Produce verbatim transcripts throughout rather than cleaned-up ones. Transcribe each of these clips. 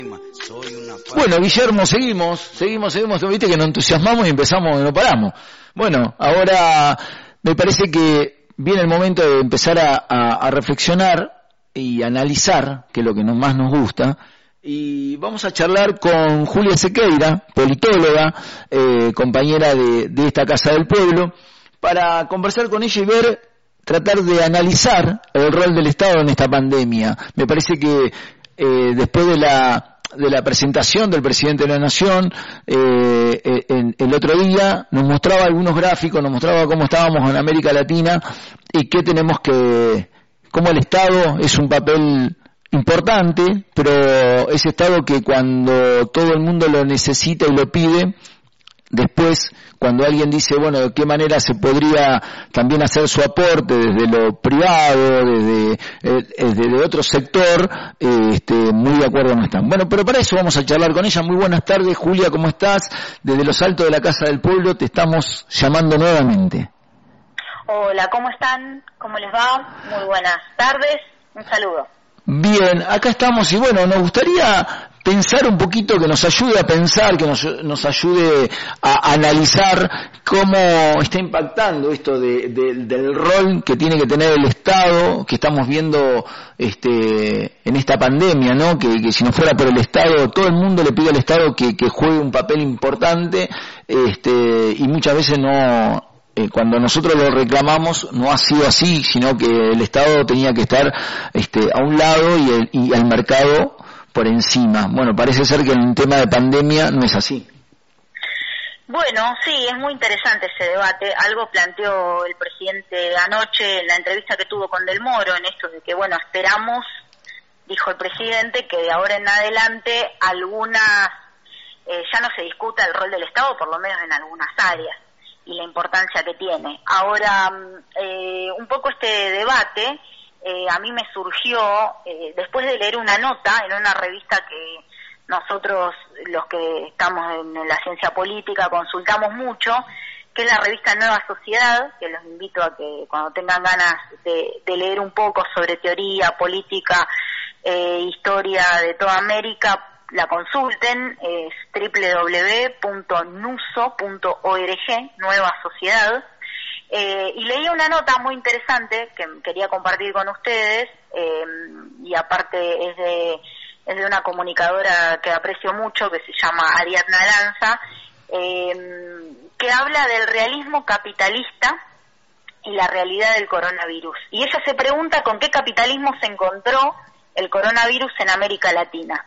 Bueno, Guillermo, seguimos, seguimos, seguimos, viste que nos entusiasmamos y empezamos y no paramos. Bueno, ahora me parece que viene el momento de empezar a, a, a reflexionar y analizar, que es lo que nos, más nos gusta, y vamos a charlar con Julia Sequeira, politóloga, eh, compañera de, de esta Casa del Pueblo, para conversar con ella y ver, tratar de analizar el rol del Estado en esta pandemia. Me parece que eh, después de la de la presentación del presidente de la Nación, eh, en, el otro día nos mostraba algunos gráficos, nos mostraba cómo estábamos en América Latina y qué tenemos que, cómo el Estado es un papel importante, pero ese Estado que cuando todo el mundo lo necesita y lo pide, después, cuando alguien dice, bueno, de qué manera se podría también hacer su aporte desde lo privado, desde, eh, desde otro sector, eh, este, muy de acuerdo no están. Bueno, pero para eso vamos a charlar con ella. Muy buenas tardes, Julia, ¿cómo estás? Desde los altos de la Casa del Pueblo te estamos llamando nuevamente. Hola, ¿cómo están? ¿Cómo les va? Muy buenas tardes, un saludo. Bien, acá estamos y bueno, nos gustaría pensar un poquito, que nos ayude a pensar, que nos, nos ayude a analizar cómo está impactando esto de, de, del rol que tiene que tener el Estado, que estamos viendo este, en esta pandemia, ¿no? Que, que si no fuera por el Estado, todo el mundo le pide al Estado que, que juegue un papel importante, este, y muchas veces no... Eh, cuando nosotros lo reclamamos no ha sido así, sino que el Estado tenía que estar este, a un lado y el, y el mercado por encima. Bueno, parece ser que en un tema de pandemia no es así. Bueno, sí, es muy interesante ese debate. Algo planteó el presidente anoche en la entrevista que tuvo con Del Moro, en esto de que, bueno, esperamos, dijo el presidente, que de ahora en adelante algunas, eh, ya no se discuta el rol del Estado, por lo menos en algunas áreas, y la importancia que tiene. Ahora, eh, un poco este debate eh, a mí me surgió eh, después de leer una nota en una revista que nosotros, los que estamos en la ciencia política, consultamos mucho, que es la revista Nueva Sociedad, que los invito a que cuando tengan ganas de, de leer un poco sobre teoría, política, eh, historia de toda América, la consulten, es doble u doble u doble u punto nuso punto org, Nueva Sociedad, eh, y leí una nota muy interesante que quería compartir con ustedes, eh, y aparte es de, es de una comunicadora que aprecio mucho, que se llama Ariadna Lanza, eh, que habla del realismo capitalista y la realidad del coronavirus. Y ella se pregunta con qué capitalismo se encontró el coronavirus en América Latina.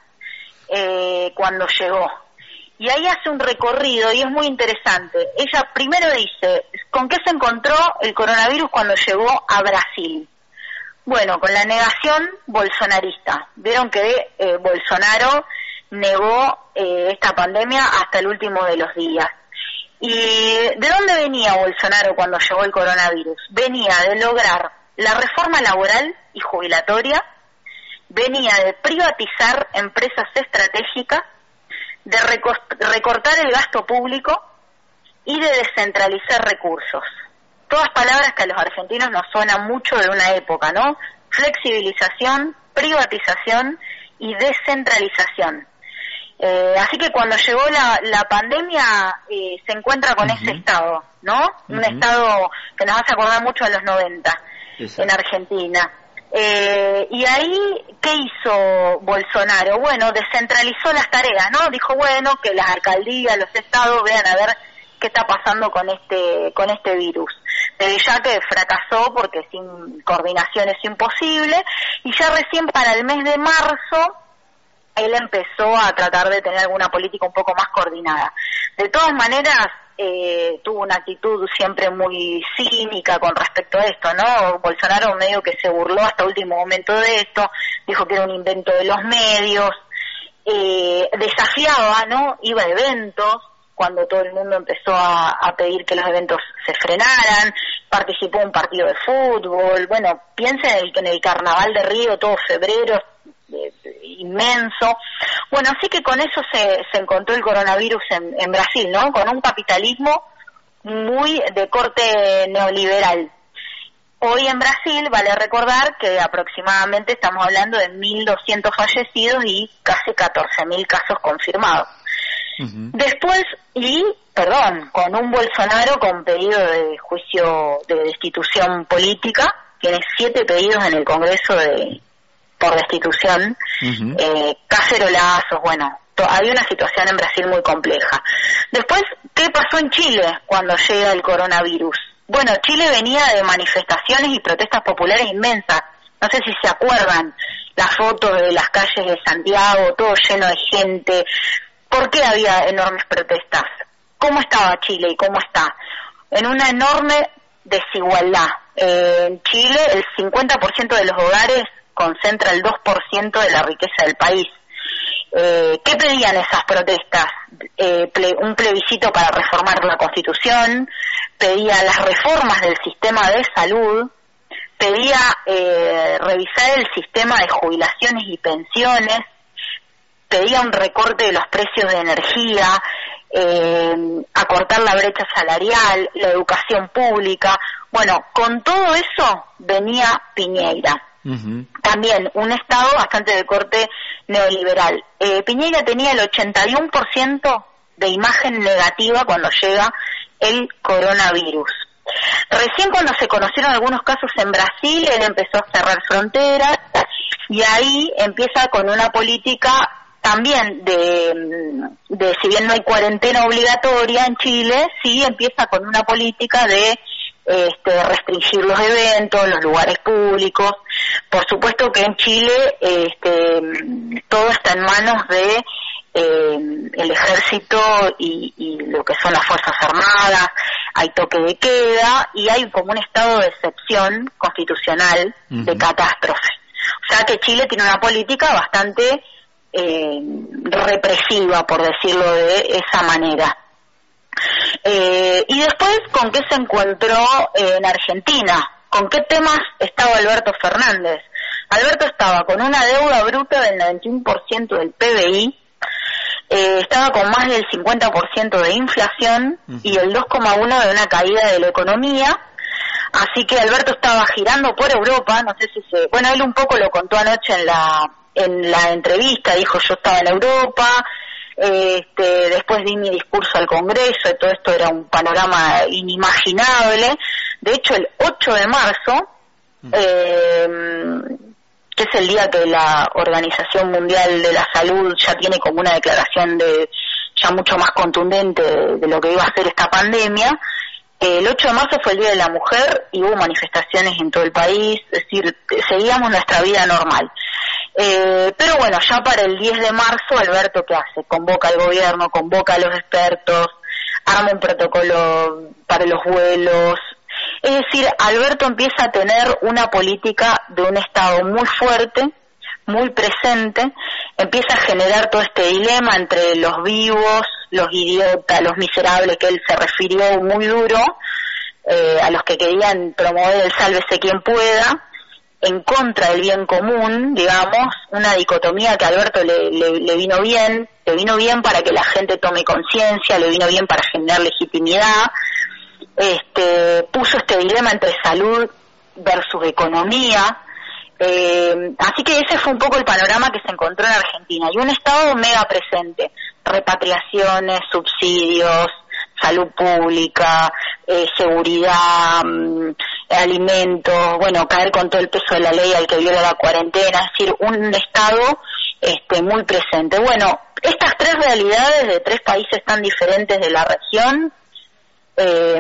Eh, cuando llegó, y ahí hace un recorrido y es muy interesante. Ella primero dice, ¿con qué se encontró el coronavirus cuando llegó a Brasil? Bueno, con la negación bolsonarista. Vieron que eh, Bolsonaro negó eh, esta pandemia hasta el último de los días. ¿Y de dónde venía Bolsonaro cuando llegó el coronavirus? Venía de lograr la reforma laboral y jubilatoria, venía de privatizar empresas estratégicas, de recortar el gasto público y de descentralizar recursos. Todas palabras que a los argentinos nos suenan mucho de una época, ¿no? Flexibilización, privatización y descentralización. Eh, así que cuando llegó la, la pandemia eh, se encuentra con uh-huh. ese estado, ¿no? Uh-huh. Un estado que nos hace acordar mucho a los noventa. Exacto. En Argentina. Eh, y ahí, ¿qué hizo Bolsonaro? Bueno, descentralizó las tareas, ¿no? Dijo, bueno, que las alcaldías, los estados vean a ver qué está pasando con este con este virus. Desde ya que fracasó porque sin coordinación es imposible, y ya recién para el mes de marzo él empezó a tratar de tener alguna política un poco más coordinada. De todas maneras, Eh, tuvo una actitud siempre muy cínica con respecto a esto, ¿no? Bolsonaro medio que se burló hasta último momento de esto, dijo que era un invento de los medios, eh, desafiaba, ¿no? Iba a eventos, cuando todo el mundo empezó a, a pedir que los eventos se frenaran, participó en un partido de fútbol, bueno, piensen en el, en el Carnaval de Río, todo febrero, eh, inmenso. Bueno, así que con eso se, se encontró el coronavirus en, en Brasil, ¿no? Con un capitalismo muy de corte neoliberal. hoy en Brasil vale recordar que aproximadamente estamos hablando de mil doscientos fallecidos y casi catorce mil casos confirmados. Uh-huh. Después, y, perdón, con un Bolsonaro con pedido de juicio de destitución política, tiene siete pedidos en el Congreso de por destitución, uh-huh. eh, cacerolazos, bueno, to- había una situación en Brasil muy compleja. Después, ¿qué pasó en Chile cuando llega el coronavirus? Bueno, Chile venía de manifestaciones y protestas populares inmensas. No sé si se acuerdan las fotos de las calles de Santiago, todo lleno de gente. ¿Por qué había enormes protestas? ¿Cómo estaba Chile y cómo está? En una enorme desigualdad. Eh, en Chile, el cincuenta por ciento de los hogares concentra el dos por ciento de la riqueza del país. Eh, ¿Qué pedían esas protestas? Eh, ple- un plebiscito para reformar la Constitución, pedía las reformas del sistema de salud, pedía eh, revisar el sistema de jubilaciones y pensiones, pedía un recorte de los precios de energía, eh, acortar la brecha salarial, la educación pública. Bueno, con todo eso venía Piñera. Uh-huh. También un Estado bastante de corte neoliberal. Eh, Piñera tenía el ochenta y uno por ciento de imagen negativa cuando llega el coronavirus. Recién cuando se conocieron algunos casos en Brasil, él empezó a cerrar fronteras y ahí empieza con una política también de, de si bien no hay cuarentena obligatoria en Chile, sí empieza con una política de Este, restringir los eventos, los lugares públicos. Por supuesto que en Chile este, todo está en manos de eh, el ejército y, y lo que son las Fuerzas Armadas, hay toque de queda y hay como un estado de excepción constitucional uh-huh. de catástrofe. O sea que Chile tiene una política bastante eh, represiva, por decirlo de esa manera. Eh, y después, ¿con qué se encontró eh, en Argentina? ¿Con qué temas estaba Alberto Fernández? Alberto estaba con una deuda bruta del noventa y uno por ciento del P B I, eh, estaba con más del cincuenta por ciento de inflación uh-huh. y el dos coma uno por ciento de una caída de la economía. Así que Alberto estaba girando por Europa, no sé si se... Bueno, él un poco lo contó anoche en la, en la entrevista, dijo yo estaba en Europa... Este, después di mi discurso al Congreso y todo esto era un panorama inimaginable. De hecho, el ocho de marzo, eh, que es el día que la Organización Mundial de la Salud ya tiene como una declaración de ya mucho más contundente de, de lo que iba a ser esta pandemia, eh, el ocho de marzo fue el Día de la Mujer y hubo manifestaciones en todo el país, es decir, seguíamos nuestra vida normal. Eh, pero bueno, ya para el diez de marzo, Alberto, ¿qué hace? Convoca al gobierno, convoca a los expertos, arma un protocolo para los vuelos. Es decir, Alberto empieza a tener una política de un Estado muy fuerte, muy presente, empieza a generar todo este dilema entre los vivos, los idiotas, los miserables, que él se refirió muy duro, eh, a los que querían promover el sálvese quien pueda, en contra del bien común, digamos, una dicotomía que a Alberto le, le, le vino bien, le vino bien para que la gente tome conciencia, le vino bien para generar legitimidad, este, puso este dilema entre salud versus economía, eh, así que ese fue un poco el panorama que se encontró en Argentina, y un Estado mega presente, repatriaciones, subsidios, salud pública, eh, seguridad, mmm, alimentos, bueno, caer con todo el peso de la ley al que viola la cuarentena, es decir, un Estado este, muy presente. Bueno, estas tres realidades de tres países tan diferentes de la región, eh,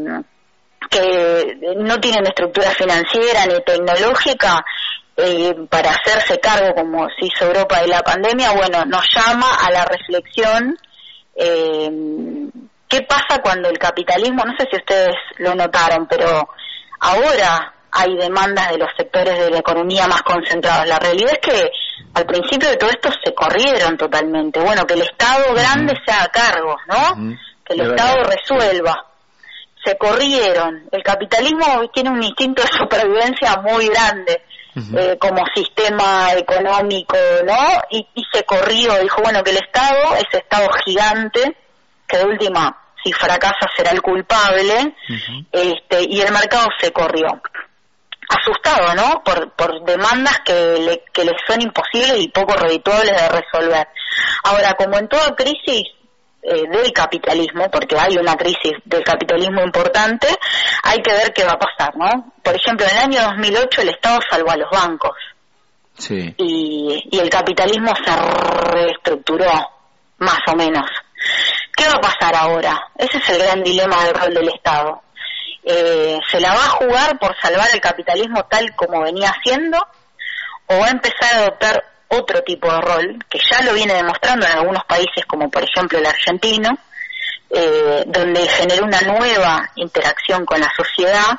que no tienen estructura financiera ni tecnológica, eh, para hacerse cargo, como se hizo Europa de la pandemia, bueno, nos llama a la reflexión. eh, ¿Qué pasa cuando el capitalismo, no sé si ustedes lo notaron, pero ahora hay demandas de los sectores de la economía más concentrados? La realidad es que al principio de todo esto se corrieron totalmente. Bueno, que el Estado grande uh-huh. se haga cargo, ¿no? Uh-huh. Que el Estado verdad. resuelva. Se corrieron. El capitalismo tiene un instinto de supervivencia muy grande, uh-huh. eh, como sistema económico, ¿no? Y, y se corrió, dijo, bueno, que el Estado, ese Estado gigante, que de última, si fracasa será el culpable, uh-huh. este, y el mercado se corrió. asustado, ¿no? Por, por demandas que, le, que les son imposibles y poco redituables de resolver. Ahora, como en toda crisis eh, del capitalismo, porque hay una crisis del capitalismo importante, hay que ver qué va a pasar, ¿no? Por ejemplo, en el año dos mil ocho el Estado salvó a los bancos. Sí. Y, y el capitalismo se reestructuró, más o menos. ¿Qué va a pasar ahora? Ese es el gran dilema del rol del Estado. Eh, ¿Se la va a jugar por salvar el capitalismo tal como venía haciendo? ¿O va a empezar a adoptar otro tipo de rol, que ya lo viene demostrando en algunos países, como por ejemplo el argentino, eh, donde generó una nueva interacción con la sociedad?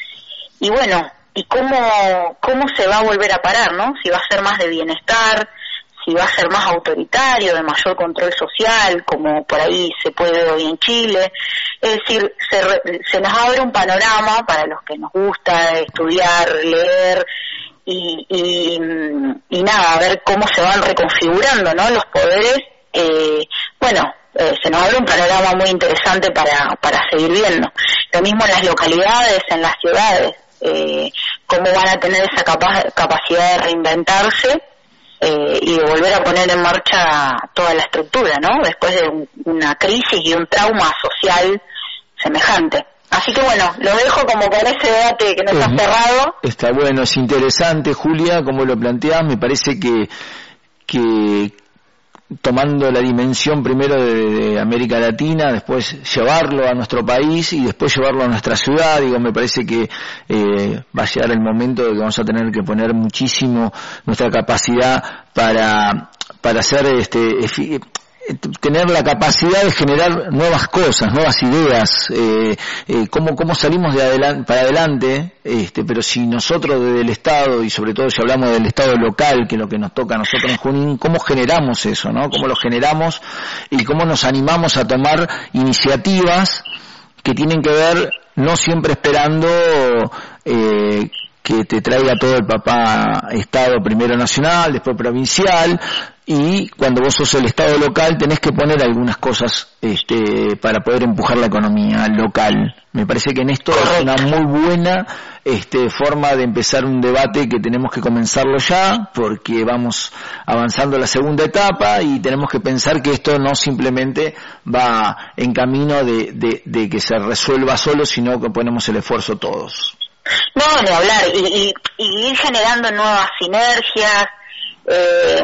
Y bueno, ¿y cómo, cómo se va a volver a parar, no? Si va a ser más de bienestar, si va a ser más autoritario, de mayor control social, como por ahí se puede ver hoy en Chile. Es decir, se, re, se nos abre un panorama para los que nos gusta estudiar, leer y, y, y nada, a ver cómo se van reconfigurando, ¿no? Los poderes. Eh, bueno, eh, se nos abre un panorama muy interesante para, para seguir viendo. Lo mismo en las localidades, en las ciudades, eh, cómo van a tener esa capa capacidad de reinventarse. Eh, y de volver a poner en marcha toda la estructura, ¿no? Después de un, una crisis y un trauma social semejante. Así que bueno, lo dejo como con ese debate que no está uh-huh. cerrado. Está bueno, es interesante, Julia, como lo planteás. Me parece que que tomando la dimensión primero de, de América Latina, después llevarlo a nuestro país y después llevarlo a nuestra ciudad, digo, me parece que eh, va a llegar el momento de que vamos a tener que poner muchísimo nuestra capacidad para para hacer este tener la capacidad de generar nuevas cosas, nuevas ideas, eh, eh, cómo, cómo salimos de adelante, para adelante, este, pero si nosotros desde el Estado, y sobre todo si hablamos del Estado local, que es lo que nos toca a nosotros en Junín, cómo generamos eso, ¿no? Cómo lo generamos y cómo nos animamos a tomar iniciativas que tienen que ver no siempre esperando eh, que te traiga todo el papá Estado, primero nacional, después provincial, y cuando vos sos el Estado local tenés que poner algunas cosas este, para poder empujar la economía local. Me parece que en esto es una muy buena este, forma de empezar un debate que tenemos que comenzarlo ya, porque vamos avanzando a la segunda etapa y tenemos que pensar que esto no simplemente va en camino de, de, de que se resuelva solo, sino que ponemos el esfuerzo todos. No, ni hablar, y, y, y ir generando nuevas sinergias, eh,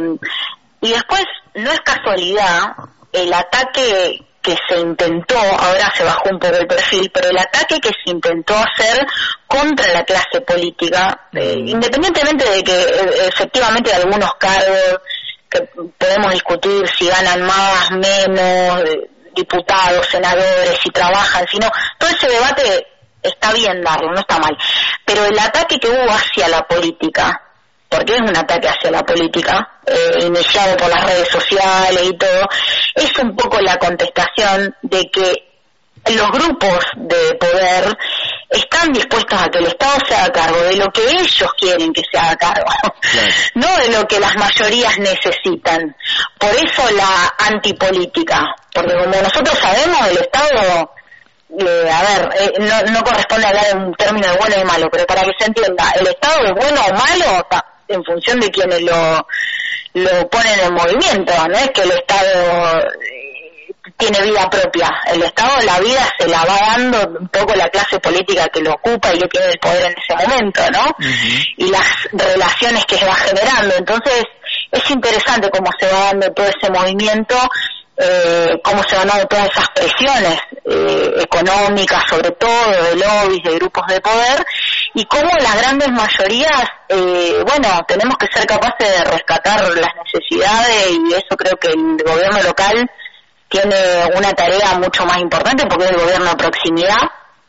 y después, no es casualidad, el ataque que se intentó, ahora se bajó un poco el perfil, pero el ataque que se intentó hacer contra la clase política, eh, independientemente de que eh, efectivamente hay algunos cargos que podemos discutir si ganan más, menos, eh, diputados, senadores, si trabajan, si no, todo ese debate está bien darlo, no está mal, pero el ataque que hubo hacia la política, porque es un ataque hacia la política, eh, iniciado por las redes sociales y todo, es un poco la contestación de que los grupos de poder están dispuestos a que el Estado se haga cargo de lo que ellos quieren que se haga cargo, claro. No de lo que las mayorías necesitan. Por eso la antipolítica, porque como nosotros sabemos, el Estado... Eh, a ver, eh, no, no corresponde hablar en un término de bueno y malo, pero para que se entienda, el Estado es bueno o malo en función de quienes lo, lo ponen en movimiento, no es que el Estado eh, tiene vida propia, el Estado la vida se la va dando un poco la clase política que lo ocupa y que tiene el poder en ese momento, ¿no? Uh-huh. Y las relaciones que se va generando, entonces es interesante cómo se va dando todo ese movimiento. Eh, cómo se van dando todas esas presiones eh, económicas, sobre todo de lobbies, de grupos de poder, y cómo las grandes mayorías, eh, bueno, tenemos que ser capaces de rescatar las necesidades, y eso creo que el gobierno local tiene una tarea mucho más importante porque es el gobierno de proximidad.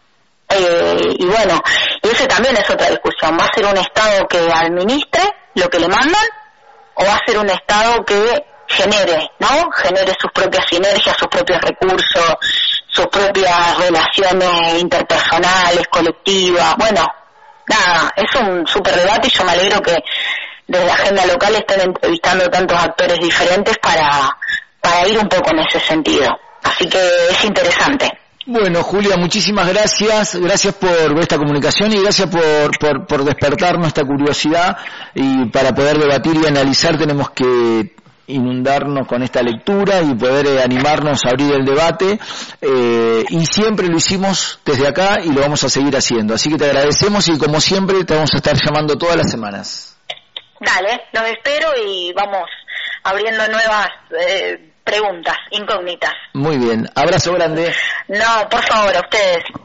Eh, y bueno, y ese también es otra discusión, ¿va a ser un Estado que administre lo que le mandan o va a ser un Estado que genere, ¿no? Genere sus propias sinergias, sus propios recursos, sus propias relaciones interpersonales, colectivas? Bueno, nada, es un súper debate y yo me alegro que desde la agenda local estén entrevistando tantos actores diferentes para, para ir un poco en ese sentido. Así que es interesante. Bueno, Julia, muchísimas gracias, gracias por esta comunicación y gracias por, por, por despertar nuestra curiosidad, y para poder debatir y analizar tenemos que inundarnos con esta lectura y poder eh, animarnos a abrir el debate, eh, y siempre lo hicimos desde acá y lo vamos a seguir haciendo, así que te agradecemos y como siempre te vamos a estar llamando todas las semanas. Dale, los espero y vamos abriendo nuevas eh, preguntas, incógnitas. Muy bien, abrazo grande. No, por favor, a ustedes.